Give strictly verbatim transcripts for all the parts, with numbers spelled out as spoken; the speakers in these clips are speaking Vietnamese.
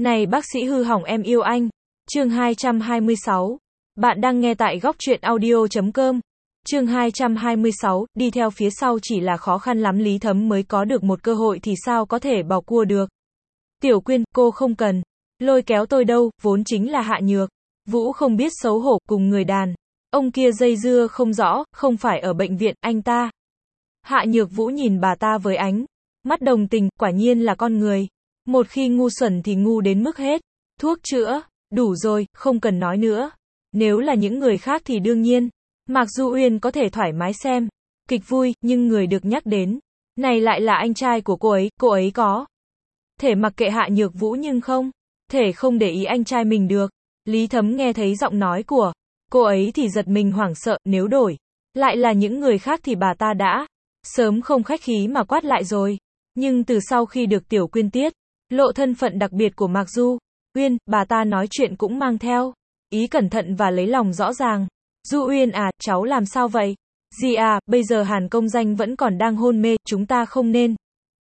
Này bác sĩ hư hỏng em yêu anh. Chương hai trăm hai mươi sáu. Bạn đang nghe tại góc truyện audio chấm com. Chương hai trăm hai mươi sáu, đi theo phía sau chỉ là khó khăn lắm Lý Thấm mới có được một cơ hội thì sao có thể bỏ cua được. Tiểu Quyên, cô không cần lôi kéo tôi đâu, vốn chính là Hạ Nhược Vũ không biết xấu hổ, cùng người đàn ông kia dây dưa không rõ, không phải ở bệnh viện, anh ta. Hạ Nhược Vũ nhìn bà ta với ánh mắt đồng tình, quả nhiên là con người. Một khi ngu xuẩn thì ngu đến mức hết. Thuốc chữa, đủ rồi, không cần nói nữa. Nếu là những người khác thì đương nhiên, Mạc Du Uyên có thể thoải mái xem kịch vui, nhưng người được nhắc đến này lại là anh trai của cô ấy, cô ấy có thể mặc kệ Hạ Nhược Vũ nhưng không thể không để ý anh trai mình được. Lý Thấm nghe thấy giọng nói của cô ấy thì giật mình hoảng sợ, nếu đổi lại là những người khác thì bà ta đã sớm không khách khí mà quát lại rồi. Nhưng từ sau khi được Tiểu Quyên tiết lộ thân phận đặc biệt của Mạc Du Uyên, bà ta nói chuyện cũng mang theo ý cẩn thận và lấy lòng rõ ràng. Du Uyên à, cháu làm sao vậy? Dì à, bây giờ Hàn Công Danh vẫn còn đang hôn mê, chúng ta không nên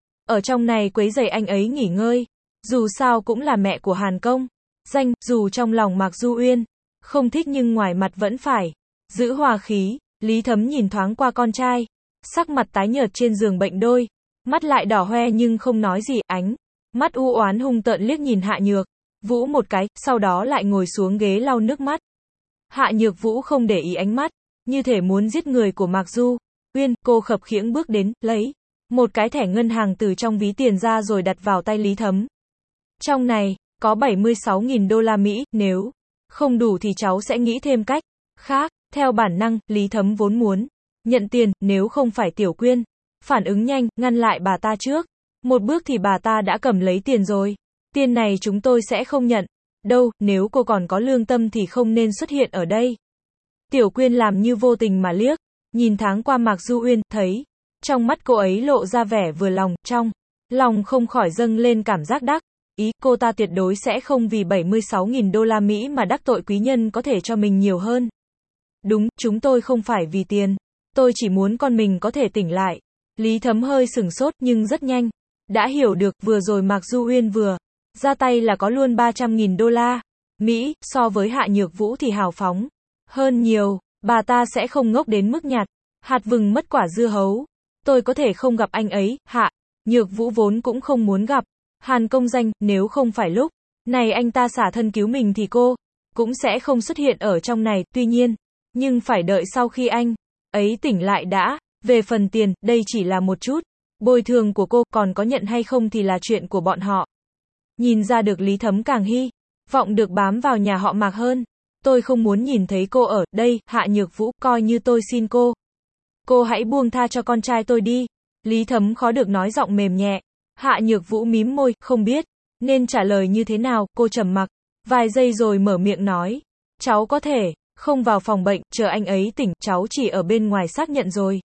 ở trong này quấy rầy anh ấy nghỉ ngơi. Dù sao cũng là mẹ của Hàn Công Danh, dù trong lòng Mạc Du Uyên không thích nhưng ngoài mặt vẫn phải giữ hòa khí. Lý Thấm nhìn thoáng qua con trai, sắc mặt tái nhợt trên giường bệnh, đôi mắt lại đỏ hoe nhưng không nói gì, ánh mắt u oán hung tợn liếc nhìn Hạ Nhược Vũ một cái, sau đó lại ngồi xuống ghế lau nước mắt. Hạ Nhược Vũ không để ý ánh mắt như thể muốn giết người của Mạc Du Uyên, cô khập khiễng bước đến, lấy một cái thẻ ngân hàng từ trong ví tiền ra rồi đặt vào tay Lý Thấm. Trong này có bảy mươi sáu nghìn đô la Mỹ, nếu không đủ thì cháu sẽ nghĩ thêm cách khác. Theo bản năng, Lý Thấm vốn muốn nhận tiền, nếu không phải Tiểu Quyên phản ứng nhanh, ngăn lại bà ta trước một bước thì bà ta đã cầm lấy tiền rồi. Tiền này chúng tôi sẽ không nhận đâu, nếu cô còn có lương tâm thì không nên xuất hiện ở đây. Tiểu Quyên làm như vô tình mà liếc nhìn thoáng qua Mạc Du Uyên, thấy trong mắt cô ấy lộ ra vẻ vừa lòng, trong lòng không khỏi dâng lên cảm giác đắc ý. Cô ta tuyệt đối sẽ không vì bảy mươi sáu nghìn đô la Mỹ mà đắc tội quý nhân có thể cho mình nhiều hơn. Đúng, chúng tôi không phải vì tiền, tôi chỉ muốn con mình có thể tỉnh lại. Lý Thấm hơi sửng sốt nhưng rất nhanh đã hiểu được, vừa rồi Mạc Du Uyên vừa ra tay là có luôn ba trăm nghìn đô la Mỹ, so với Hạ Nhược Vũ thì hào phóng hơn nhiều. Bà ta sẽ không ngốc đến mức nhặt hạt vừng mất quả dưa hấu. Tôi có thể không gặp anh ấy. Hạ Nhược Vũ vốn cũng không muốn gặp Hàn Công Danh, nếu không phải lúc này anh ta xả thân cứu mình thì cô cũng sẽ không xuất hiện ở trong này. Tuy nhiên, nhưng phải đợi sau khi anh ấy tỉnh lại đã. Về phần tiền, đây chỉ là một chút bồi thường của cô, còn có nhận hay không thì là chuyện của bọn họ. Nhìn ra được Lý Thấm càng hy vọng được bám vào nhà họ Mạc hơn. Tôi không muốn nhìn thấy cô ở đây, Hạ Nhược Vũ, coi như tôi xin cô. Cô hãy buông tha cho con trai tôi đi. Lý Thấm khó được nói giọng mềm nhẹ. Hạ Nhược Vũ mím môi, không biết nên trả lời như thế nào. Cô trầm mặc vài giây rồi mở miệng nói, cháu có thể không vào phòng bệnh, chờ anh ấy tỉnh, cháu chỉ ở bên ngoài xác nhận rồi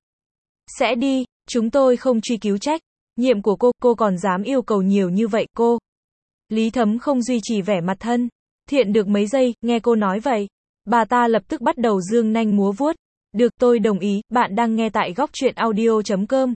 sẽ đi. Chúng tôi không truy cứu trách nhiệm của cô, cô còn dám yêu cầu nhiều như vậy. Cô Lý Thấm không duy trì vẻ mặt thân thiện được mấy giây, nghe cô nói vậy, bà ta lập tức bắt đầu dương nanh múa vuốt. Được, tôi đồng ý. Bạn đang nghe tại góc truyện audio chấm com.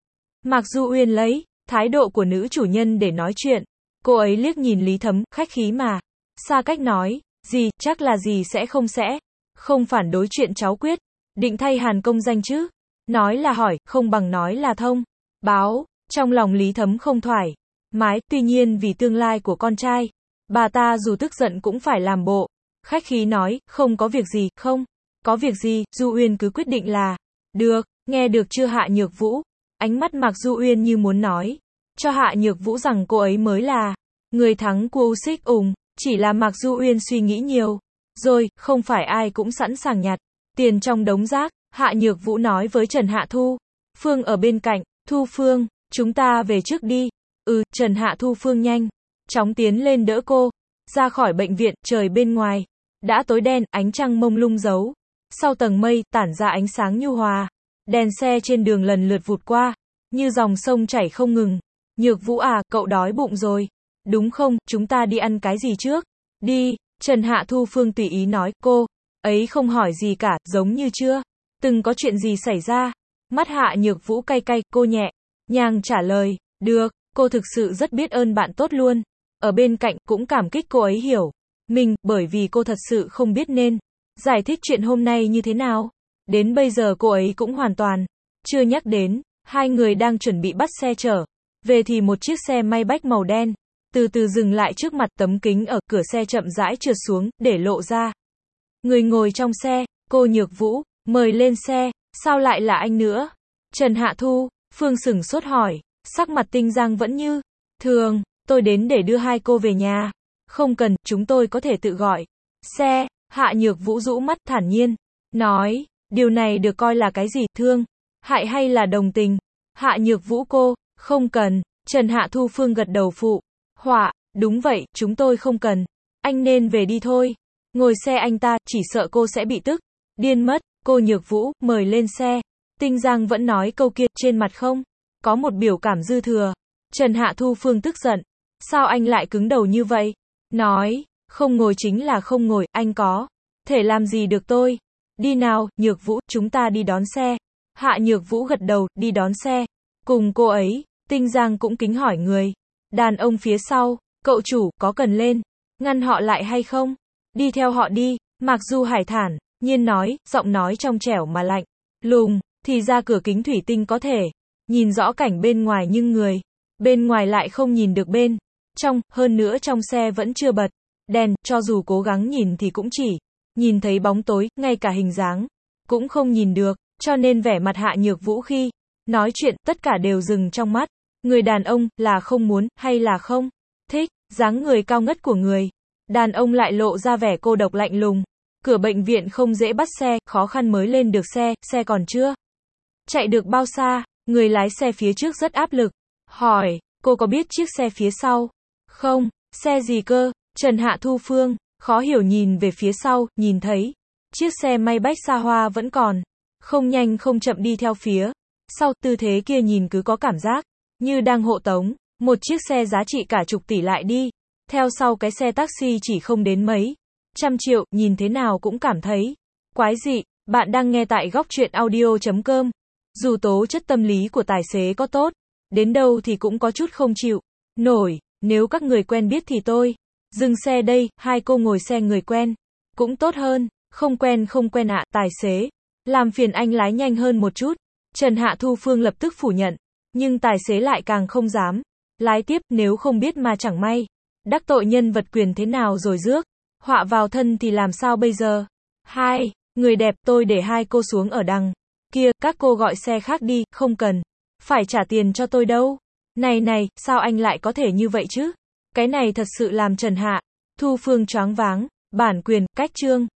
Mạc Du Uyên lấy thái độ của nữ chủ nhân để nói chuyện. Cô ấy liếc nhìn Lý Thấm, khách khí mà xa cách nói, gì, chắc là gì sẽ không sẽ không phản đối chuyện cháu quyết định thay Hàn Công Danh chứ. Nói là hỏi, không bằng nói là thông báo. Trong lòng Lý Thấm không thoải mái, tuy nhiên vì tương lai của con trai, bà ta dù tức giận cũng phải làm bộ khách khí nói, không có việc gì, không có việc gì, Du Uyên cứ quyết định là được. Nghe được chưa Hạ Nhược Vũ? Ánh mắt Mạc Du Uyên như muốn nói cho Hạ Nhược Vũ rằng cô ấy mới là người thắng của U Xích ủng. Chỉ là Mạc Du Uyên suy nghĩ nhiều rồi, không phải ai cũng sẵn sàng nhặt tiền trong đống rác. Hạ Nhược Vũ nói với Trần Hạ Thu Phương ở bên cạnh, Thu Phương, chúng ta về trước đi. Ừ, Trần Hạ Thu Phương nhanh chóng tiến lên đỡ cô ra khỏi bệnh viện. Trời bên ngoài đã tối đen, ánh trăng mông lung giấu sau tầng mây, tản ra ánh sáng nhu hòa. Đèn xe trên đường lần lượt vụt qua như dòng sông chảy không ngừng. Nhược Vũ à, cậu đói bụng rồi đúng không? Chúng ta đi ăn cái gì trước đi? Trần Hạ Thu Phương tùy ý nói. Cô ấy không hỏi gì cả, giống như chưa từng có chuyện gì xảy ra. Mắt Hạ Nhược Vũ cay cay, cô nhẹ nhàng trả lời, được, cô thực sự rất biết ơn bạn tốt luôn. ở bên cạnh cũng cảm kích cô ấy hiểu mình, bởi vì cô thật sự không biết nên giải thích chuyện hôm nay như thế nào. Đến bây giờ cô ấy cũng hoàn toàn chưa nhắc đến. Hai người đang chuẩn bị bắt xe trở về thì một chiếc xe Maybach màu đen từ từ dừng lại trước mặt, tấm kính ở cửa xe chậm rãi trượt xuống, để lộ ra người ngồi trong xe. Cô Nhược Vũ, mời lên xe. Sao lại là anh nữa? Trần Hạ Thu, Phương sửng sốt hỏi, sắc mặt Tinh Giang vẫn như thường. Tôi đến để đưa hai cô về nhà. Không cần, chúng tôi có thể tự gọi xe. Hạ Nhược Vũ rũ mắt thản nhiên nói, điều này được coi là cái gì, thương hại hay là đồng tình? Hạ Nhược Vũ cô, không cần. Trần Hạ Thu Phương gật đầu phụ họa, đúng vậy, chúng tôi không cần. Anh nên về đi thôi. Ngồi xe anh ta, chỉ sợ cô sẽ bị tức điên mất. Cô Nhược Vũ, mời lên xe. Tinh Giang vẫn nói câu kia, trên mặt không có một biểu cảm dư thừa. Trần Hạ Thu Phương tức giận. Sao anh lại cứng đầu như vậy? Nói, không ngồi chính là không ngồi, anh có thể làm gì được tôi? Đi nào, Nhược Vũ, chúng ta đi đón xe. Hạ Nhược Vũ gật đầu, đi đón xe. Cùng cô ấy, Tinh Giang cũng kính hỏi người đàn ông phía sau, cậu chủ, có cần lên ngăn họ lại hay không? Đi theo họ đi. Mạc Du Hải thản nhiên nói, giọng nói trong trẻo mà lạnh lùng. Thì ra cửa kính thủy tinh có thể nhìn rõ cảnh bên ngoài, nhưng người bên ngoài lại không nhìn được bên trong. Hơn nữa trong xe vẫn chưa bật đèn, cho dù cố gắng nhìn thì cũng chỉ nhìn thấy bóng tối, ngay cả hình dáng cũng không nhìn được. Cho nên vẻ mặt Hạ Nhược Vũ khi nói chuyện, tất cả đều dừng trong mắt. Người đàn ông, là không muốn, hay là không thích dáng người cao ngất của người đàn ông, lại lộ ra vẻ cô độc lạnh lùng. Cửa bệnh viện không dễ bắt xe, khó khăn mới lên được xe, xe còn chưa chạy được bao xa. Người lái xe phía trước rất áp lực hỏi, cô có biết chiếc xe phía sau không? Xe gì cơ? Trần Hạ Thu Phương khó hiểu nhìn về phía sau, nhìn thấy chiếc xe Maybach xa hoa vẫn còn không nhanh không chậm đi theo phía sau. Tư thế kia nhìn cứ có cảm giác như đang hộ tống một chiếc xe giá trị cả chục tỷ lại đi theo sau cái xe taxi chỉ không đến mấy trăm triệu, nhìn thế nào cũng cảm thấy quái dị. Bạn đang nghe tại góc truyện audio chấm com. Dù tố chất tâm lý của tài xế có tốt đến đâu thì cũng có chút không chịu nổi. Nếu các người quen biết thì tôi dừng xe đây. Hai cô ngồi xe người quen cũng tốt hơn. Không quen không quen ạ, tài xế, làm phiền anh lái nhanh hơn một chút. Trần Hạ Thu Phương lập tức phủ nhận, nhưng tài xế lại càng không dám lái tiếp, nếu không biết mà chẳng may đắc tội nhân vật quyền thế nào rồi rước họa vào thân thì làm sao bây giờ? Hai người đẹp, tôi để hai cô xuống ở đằng kia, các cô gọi xe khác đi, không cần phải trả tiền cho tôi đâu. Này này, sao anh lại có thể như vậy chứ? Cái này thật sự làm Trần Hạ Thu Phương choáng váng. Bản quyền, cách chương